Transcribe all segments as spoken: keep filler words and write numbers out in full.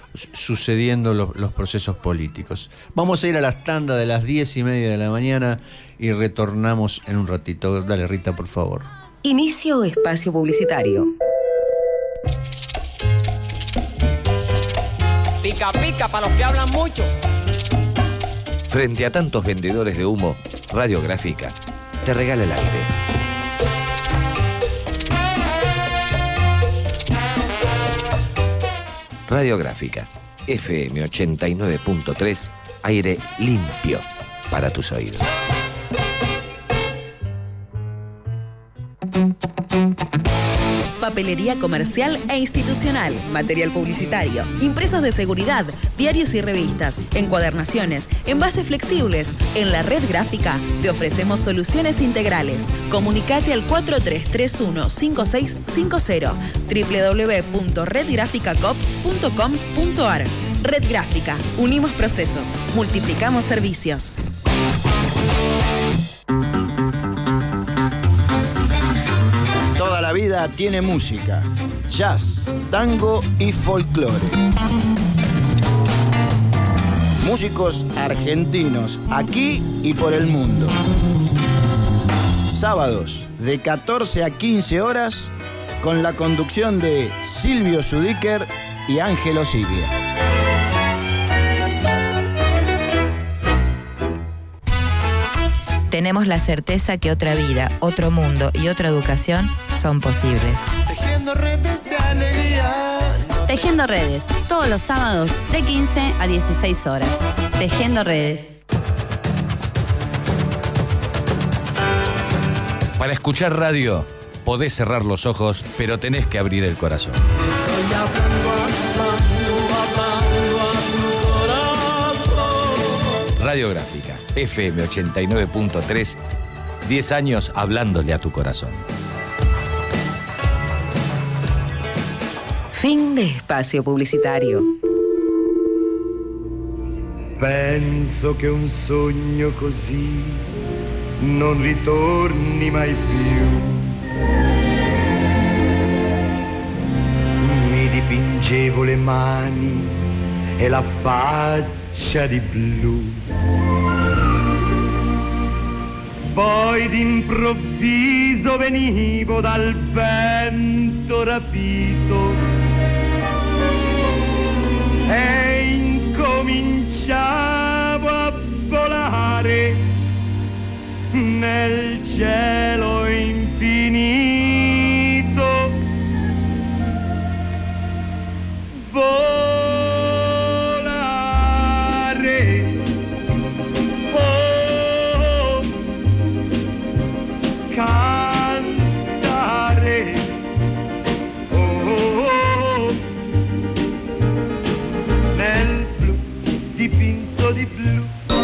sucediendo los, los procesos políticos. Vamos a ir a las tandas de las diez y media de la mañana y retornamos en un ratito. Dale, Rita, por favor. Inicio espacio publicitario. Pica pica para los que hablan mucho. Frente a tantos vendedores de humo, Radiográfica te regala el aire. Radiográfica, F M ochenta y nueve punto tres, aire limpio para tus oídos. Papelería comercial e institucional, material publicitario, impresos de seguridad, diarios y revistas, encuadernaciones, envases flexibles. En la Red Gráfica te ofrecemos soluciones integrales. Comunicate al cuatro tres tres uno cinco seis cinco cero, doble u doble u doble u punto red gráfica cop punto com punto a r. Red Gráfica, unimos procesos, multiplicamos servicios. Toda la vida tiene música, jazz, tango y folclore. Músicos argentinos, aquí y por el mundo. Sábados, de catorce a quince horas, con la conducción de Silvio Zudiker y Ángelo Siglia. Tenemos la certeza que otra vida, otro mundo y otra educación son posibles. Tejiendo redes de alegría. Tejiendo Redes, todos los sábados de quince a dieciséis horas. Tejiendo Redes. Para escuchar radio, podés cerrar los ojos, pero tenés que abrir el corazón. Estoy hablando, hablando, hablando a tu corazón. Radiográfica, F M ochenta y nueve punto tres, diez años hablándole a tu corazón. Fin de espacio publicitario. Penso che un sogno così non ritorni mai più. Mi dipingevo le mani e la faccia di blu. Poi d'improvviso venivo dal vento rapito e incominciavo a volare nel cielo infinito. Volare, oh, cantare, oh, oh, nel blu dipinto di blu,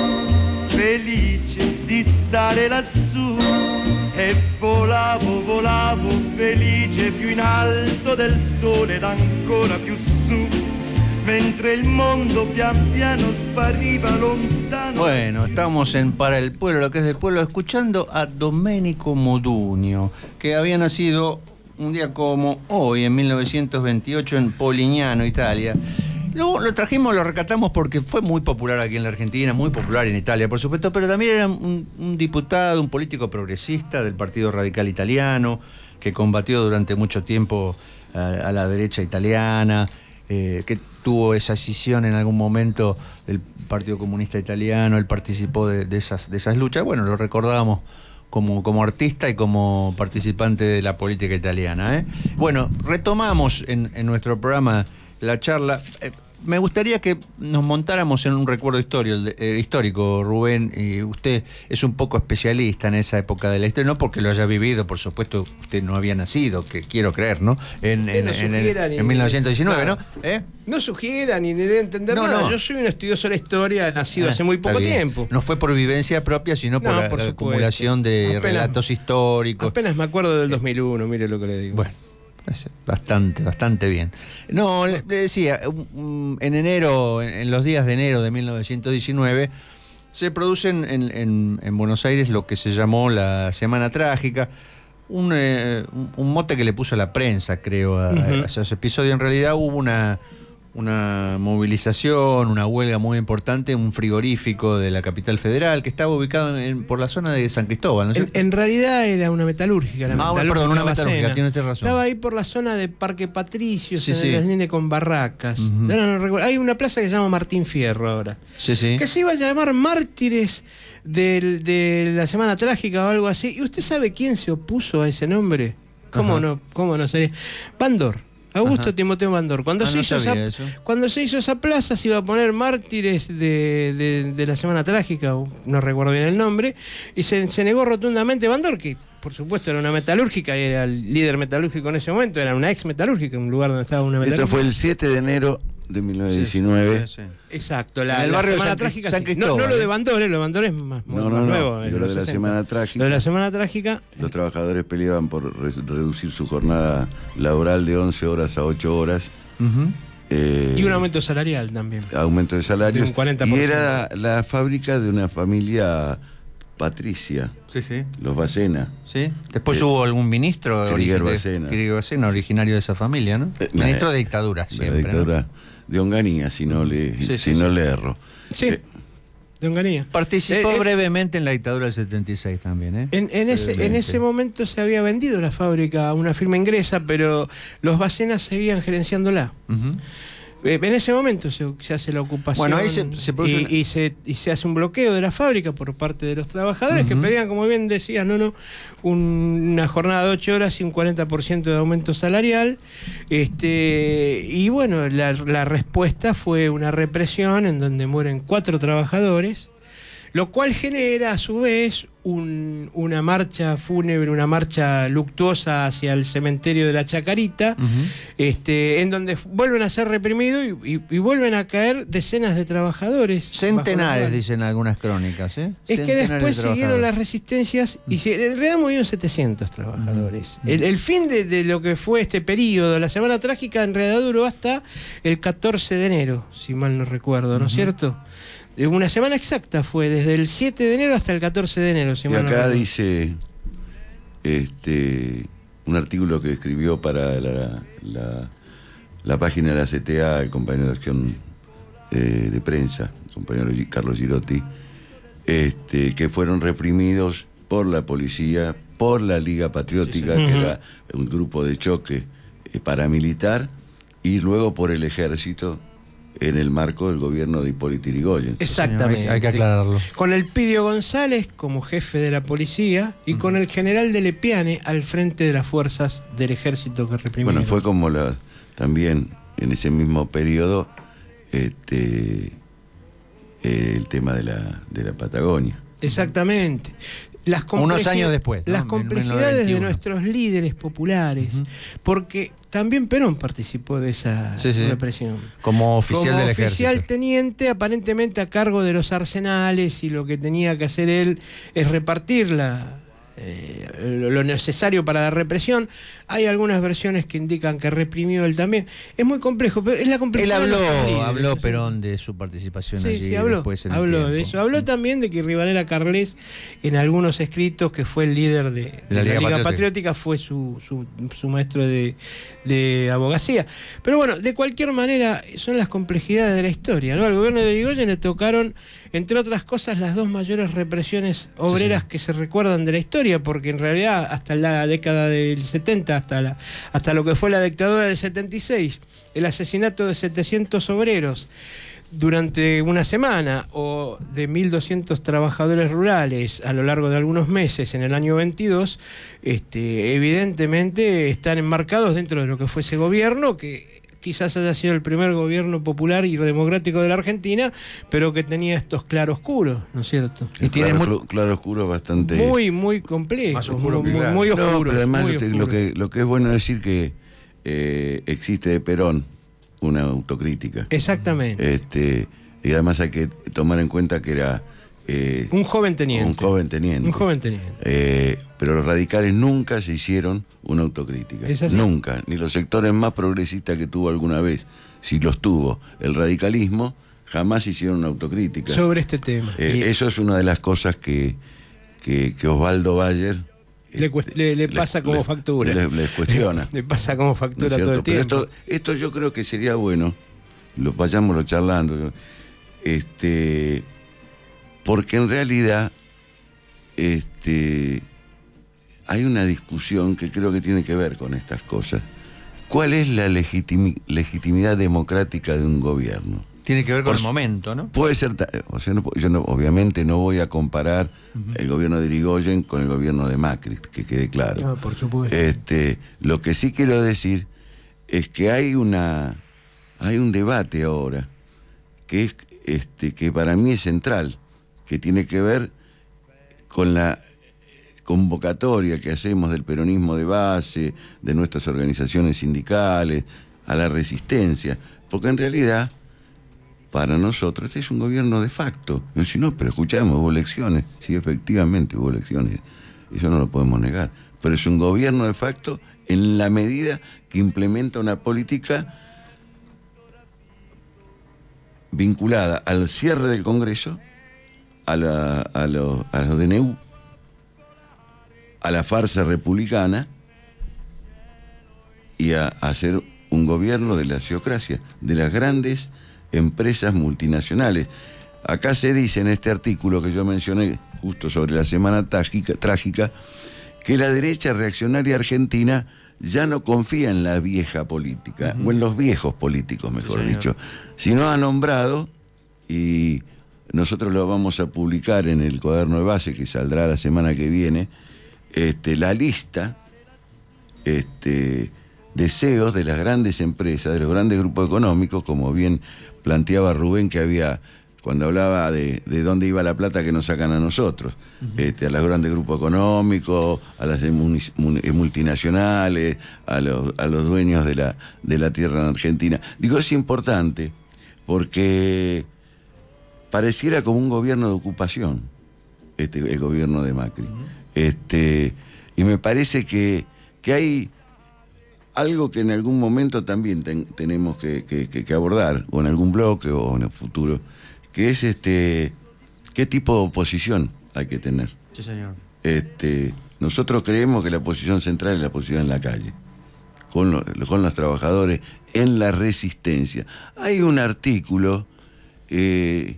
felice di stare lassù, e volavo, volavo felice più in alto del sole ed ancora più su, mentre il mondo pian piano spariva lontano. Bueno, estamos en Para el Pueblo, lo que es del pueblo, escuchando a Domenico Modugno, que había nacido un día como hoy, en mil novecientos veintiocho, en Polignano, Italia. Luego lo trajimos, lo rescatamos porque fue muy popular aquí en la Argentina, muy popular en Italia, por supuesto, pero también era un, un diputado, un político progresista del Partido Radical Italiano, que combatió durante mucho tiempo a, a la derecha italiana, eh, que tuvo esa escisión en algún momento del Partido Comunista Italiano. Él participó de, de, esas, de esas luchas. Bueno, lo recordamos como, como artista y como participante de la política italiana, ¿eh? Bueno, retomamos en, en nuestro programa la charla. Eh, me gustaría que nos montáramos en un recuerdo histórico, eh, histórico, Rubén, y usted es un poco especialista en esa época de la historia, no porque lo haya vivido, por supuesto, usted no había nacido, que quiero creer, ¿no? En, en, no en, en, en mil novecientos diecinueve, ¿no? ¿Eh? No sugiera ni debe entender no, nada. No. Yo soy un estudioso de la historia, nacido Ah, hace muy poco tiempo. No fue por vivencia propia, sino por no, la, por la supuesto. acumulación de apenas, relatos históricos. Apenas me acuerdo del dos mil uno, mire lo que le digo. Bueno. Bastante, bastante bien. No, le decía, en enero, en los días de enero de mil novecientos diecinueve, se produce en, en, en Buenos Aires lo que se llamó la Semana Trágica, un, eh, un mote que le puso la prensa, creo, a, uh-huh. a ese episodio. En realidad hubo una, una movilización, una huelga muy importante, un frigorífico de la capital federal que estaba ubicado en, por la zona de San Cristóbal, ¿no es En, cierto? en realidad era una metalúrgica. La Ah, metalúrgica perdón, una Bacena. metalúrgica, tienes razón. Estaba ahí por la zona de Parque Patricios, Sí, en sí. el Nene con barracas. Ujú. No, no recuerdo. Hay una plaza que se llama Martín Fierro ahora. Sí, sí. Que se iba a llamar Mártires del- de la Semana Trágica o algo así. ¿Y usted sabe quién se opuso a ese nombre? ¿Cómo Ajá. no? ¿Cómo no sería? Bandor. Augusto Ajá. Timoteo Bandor. Cuando, Ah, se no hizo sabía esa, eso. cuando se hizo esa plaza se iba a poner Mártires de, de- de la Semana Trágica, o no recuerdo bien el nombre, y se, se negó rotundamente Bandor, que por supuesto era una metalúrgica y era el líder metalúrgico en ese momento, era una ex metalúrgica, un lugar donde estaba una metalúrgica. Eso fue el siete de enero de mil novecientos diecinueve. Sí, sí. Exacto, la, En el la barrio de Semana San Cris- Trágica. San sí. No, Cristóbal, no lo de ¿eh? Bandor, eh, lo de Bandor es más, No, más no, no. nuevo. Digo, en lo los de la sesenta. Semana Trágica. Lo de la Semana Trágica. Los trabajadores peleaban por re- reducir su jornada laboral de once horas a ocho horas. Ujú. eh, Y un aumento salarial también. aumento de salarios. De un cuarenta por y ciento. era la fábrica de una familia patricia, Sí, sí. los Bacena. ¿Sí? Después Eh, hubo algún ministro Krieger origi- Bacena. Krieger Bacena, originario de esa familia, ¿no? Eh, Ministro eh, de dictadura, de siempre. la dictadura de Onganía, si no le, Sí, si sí, no sí. le erro. Sí, Eh, de Onganía. ¿no? Participó Eh, eh, brevemente en la dictadura del setenta y seis también, ¿eh? En, en ese, en Brevemente. ese momento se había vendido la fábrica a una firma inglesa, pero los Bacenas seguían gerenciándola. Ujú. Eh, En ese momento se, se hace la ocupación Bueno, ahí se- se produce y, una- y se, y se hace un bloqueo de la fábrica por parte de los trabajadores que Ujú. pedían, como bien decías, no, no, un- una jornada de ocho horas y un cuarenta por ciento de aumento salarial. Este, y bueno, la, la respuesta fue una represión en donde mueren cuatro trabajadores, lo cual genera a su vez un- una marcha fúnebre, una marcha luctuosa hacia el cementerio de la Chacarita, Ujú. este, en donde f- vuelven a ser reprimidos y, y- y vuelven a caer decenas de trabajadores. Centenares, bajo la- dicen algunas crónicas, ¿eh? Es que Centenares después de siguieron trabajadores. las resistencias y se- en realidad murieron setecientos trabajadores. El, el fin de, de lo que fue este periodo, la Semana Trágica, en realidad duró hasta el catorce de enero, si mal no recuerdo, ¿no es cierto? Eh, Una semana exacta fue, desde el siete de enero hasta el catorce de enero, si Y mal no acá recuerdo. dice este un artículo que escribió para la, la, la página de la C T A el compañero de acción eh, de prensa, el compañero Gi- Carlos Girotti, este, que fueron reprimidos por la policía, por la Liga Patriótica, Sí, sí. que Ujú. era un grupo de choque eh, paramilitar, y luego por el ejército en el marco del gobierno de Hipólito Yrigoyen. Exactamente. Hay, hay que aclararlo. Con el Pidio González como jefe de la policía y con el general de Lepiane al frente de las fuerzas del ejército que reprimieron. Bueno, fue como la también en ese mismo periodo este, eh, el tema de la, de la Patagonia. Exactamente. Las Unos complejid- años después, ¿no? Las En complejidades de mil novecientos veintiuno. nuestros líderes populares, porque también Perón participó de esa Sí, sí. represión. Como oficial Como del oficial ejército. teniente, aparentemente a cargo de los arsenales, y lo que tenía que hacer él es repartir la, eh, lo lo necesario para la represión. Hay algunas versiones que indican que reprimió él también. Es muy complejo, pero es la Él complejidad. de habló, nuestros líderes, habló ¿sí? Perón de su participación Sí, allí sí, habló, después en el habló de tiempo. eso. Habló también de que Rivanela Carles, en algunos escritos, que fue el líder de, de la, Liga, Patriótica, Patriótica fue su, su, su maestro de, de abogacía. Pero bueno, de cualquier manera, son las complejidades de la historia, ¿no? Al gobierno de Yrigoyen le tocaron, entre otras cosas, las dos mayores represiones obreras Sí, sí. que se recuerdan de la historia, porque en realidad hasta la década del setenta, hasta, la, hasta lo que fue la dictadura del setenta y seis, el asesinato de setecientos obreros durante una semana o de mil doscientos trabajadores rurales a lo largo de algunos meses en el año veintidós, este, evidentemente están enmarcados dentro de lo que fue ese gobierno, que quizás haya sido el primer gobierno popular y democrático de la Argentina, pero que tenía estos claroscuros, ¿no es cierto? Y tiene claro, muy- clu- claro oscuro bastante. Muy, muy complejo, Más oscuro muy, que muy, claro. muy No, oscuro. pero además muy lo, que- oscuro. lo que, lo que es bueno decir que eh, existe de Perón una autocrítica. Exactamente. Este, y además hay que tomar en cuenta que era eh, Un joven teniente. un joven teniente. Un joven teniente. Eh, pero los radicales nunca se hicieron una autocrítica. Es así. Nunca. Ni los sectores más progresistas que tuvo alguna vez. Si los tuvo el radicalismo, jamás hicieron una autocrítica. Sobre este tema. Eh, Y- eso es una de las cosas que, que, que Osvaldo Bayer Le, cuest- le- le pasa como le- factura. le- les cuestiona. Le pasa como ¿no es factura todo cierto? el Pero tiempo. esto, esto yo creo que sería bueno lo vayámoslo charlando, este, porque en realidad este, hay una discusión que creo que tiene que ver con estas cosas. ¿Cuál es la legitimi- legitimidad democrática de un gobierno? Tiene que ver con Por, el momento, ¿no? Puede ser, o sea, no, yo no, obviamente no voy a comparar uh-huh. el gobierno de Irigoyen con el gobierno de Macri, que quede claro. No, por supuesto. Este, lo que sí quiero decir es que hay una, hay un debate ahora que es, este, que para mí es central, que tiene que ver con la convocatoria que hacemos del peronismo de base, de nuestras organizaciones sindicales, a la resistencia, porque en realidad para nosotros este es un gobierno de facto. Y si no, pero escuchamos, hubo elecciones. Sí, efectivamente hubo elecciones. Eso no lo podemos negar. Pero es un gobierno de facto en la medida que implementa una política vinculada al cierre del Congreso, a, la, a, lo, a los D N U, a la farsa republicana y a, a hacer un gobierno de la sociocracia, de las grandes empresas multinacionales. Acá se dice en este artículo que yo mencioné justo sobre la semana trágica, trágica que la derecha reaccionaria argentina ya no confía en la vieja política, uh-huh. o en los viejos políticos, mejor sí, dicho, sino ha nombrado, y nosotros lo vamos a publicar en el cuaderno de base que saldrá la semana que viene, este, la lista este, de C E Os de las grandes empresas, de los grandes grupos económicos, como bien planteaba Rubén, que había, cuando hablaba de, de dónde iba la plata que nos sacan a nosotros, uh-huh. este, a los grandes grupos económicos, a las multinacionales, a los, a los dueños de la, de la tierra en Argentina. Digo, es importante porque pareciera como un gobierno de ocupación, este, el gobierno de Macri. Uh-huh. Este, y me parece que, que hay algo que en algún momento también ten, tenemos que, que, que abordar, o en algún bloque o en el futuro, que es este qué tipo de oposición hay que tener. Sí, señor. Este, nosotros creemos que la oposición central es la oposición en la calle, con, lo, con los trabajadores, en la resistencia. Hay un artículo eh,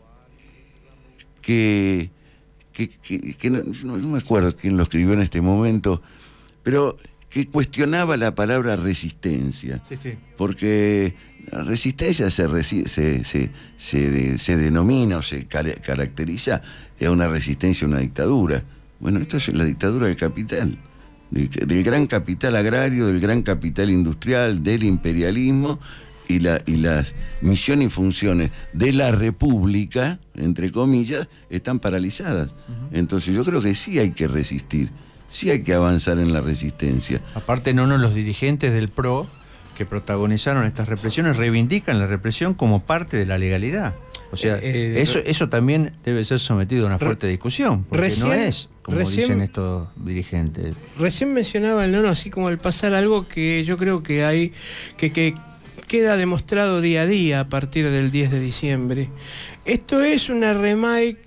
que, que, que, que no, no me acuerdo quién lo escribió en este momento, pero que cuestionaba la palabra resistencia, sí, sí. porque la resistencia se, resi se, se, se, de, se denomina o se car caracteriza a una resistencia a una dictadura. Bueno, esto es la dictadura del capital, del, del gran capital agrario, del gran capital industrial, del imperialismo y, la, y las misiones y funciones de la república, entre comillas, están paralizadas. Uh-huh. Entonces yo creo que sí hay que resistir. Sí hay que avanzar en la resistencia. Aparte, no, no, los dirigentes del P R O que protagonizaron estas represiones reivindican la represión como parte de la legalidad. O sea, eh, eh, eso, eso también debe ser sometido a una fuerte discusión, porque recién, no es como recién, dicen estos dirigentes. Recién mencionaba el nono, así como al pasar algo que yo creo que hay, que, que queda demostrado día a día a partir del diez de diciembre. Esto es una remake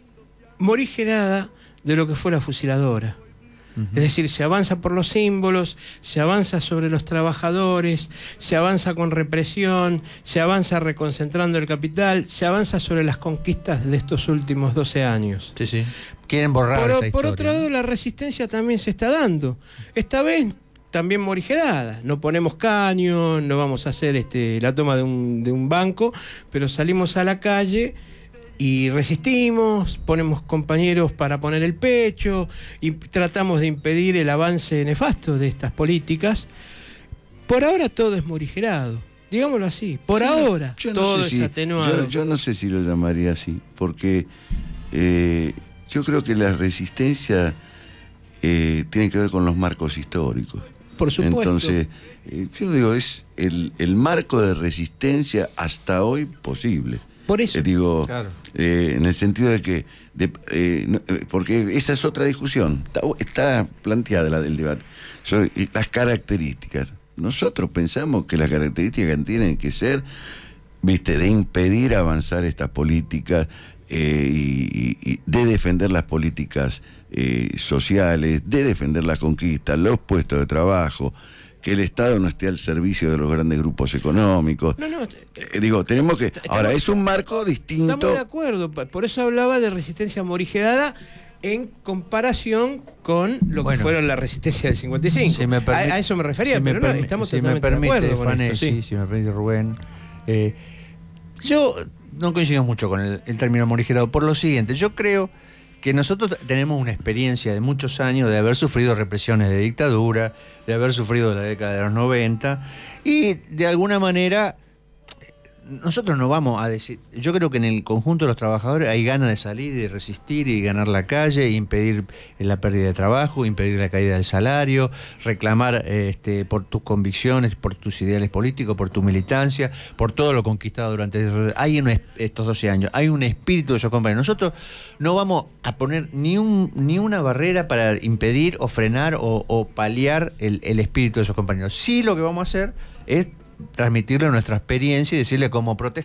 morigerada de lo que fue la fusiladora. Es decir, se avanza por los símbolos, se avanza sobre los trabajadores, se avanza con represión, se avanza reconcentrando el capital, se avanza sobre las conquistas de estos últimos doce años. Sí, sí. Quieren borrar por, esa por historia. otro lado, la resistencia también se está dando. Esta vez también morigerada. No ponemos caño, no vamos a hacer este, la toma de un, de un banco, pero salimos a la calle y resistimos, ponemos compañeros para poner el pecho y tratamos de impedir el avance nefasto de estas políticas. Por ahora todo es morigerado, digámoslo así, por yo ahora no, yo no todo sé es si, atenuado. Yo, yo no sé si lo llamaría así, porque eh, yo creo que la resistencia eh, tiene que ver con los marcos históricos. Por supuesto. Entonces, eh, yo digo, es el, el marco de resistencia hasta hoy posible. Por eso. Eh, digo, claro. eh, en el sentido de que, de, eh, no, porque esa es otra discusión, está, está planteada la del debate, sobre las características. Nosotros pensamos que las características tienen que ser, viste, de impedir avanzar estas políticas, eh, y, y de defender las políticas eh, sociales, de defender las conquistas, los puestos de trabajo, que el Estado no esté al servicio de los grandes grupos económicos. No, no. Eh, digo, tenemos que... Ahora, es un marco distinto... Estamos de acuerdo, por eso hablaba de resistencia morigerada en comparación con lo Bueno, que fueron la resistencia del cincuenta y cinco. Si me permite- a, a eso me refería, si me pero no, permi- estamos si me totalmente permite, de acuerdo con Fanny, esto, sí, sí. si me permite, Rubén. Eh, yo no coincido mucho con el, el término morigerado por lo siguiente. Yo creo que nosotros tenemos una experiencia de muchos años de haber sufrido represiones de dictadura, de haber sufrido la década de los noventa, y de alguna manera nosotros no vamos a decir, yo creo que en el conjunto de los trabajadores hay ganas de salir y de resistir y ganar la calle, impedir la pérdida de trabajo, impedir la caída del salario, reclamar este, por tus convicciones, por tus ideales políticos, por tu militancia, por todo lo conquistado durante esos, hay un, estos doce años, hay un espíritu de esos compañeros. Nosotros no vamos a poner ni, un, ni una barrera para impedir o frenar o, o paliar el, el espíritu de esos compañeros. Sí, lo que vamos a hacer es transmitirle nuestra experiencia y decirle cómo proteger.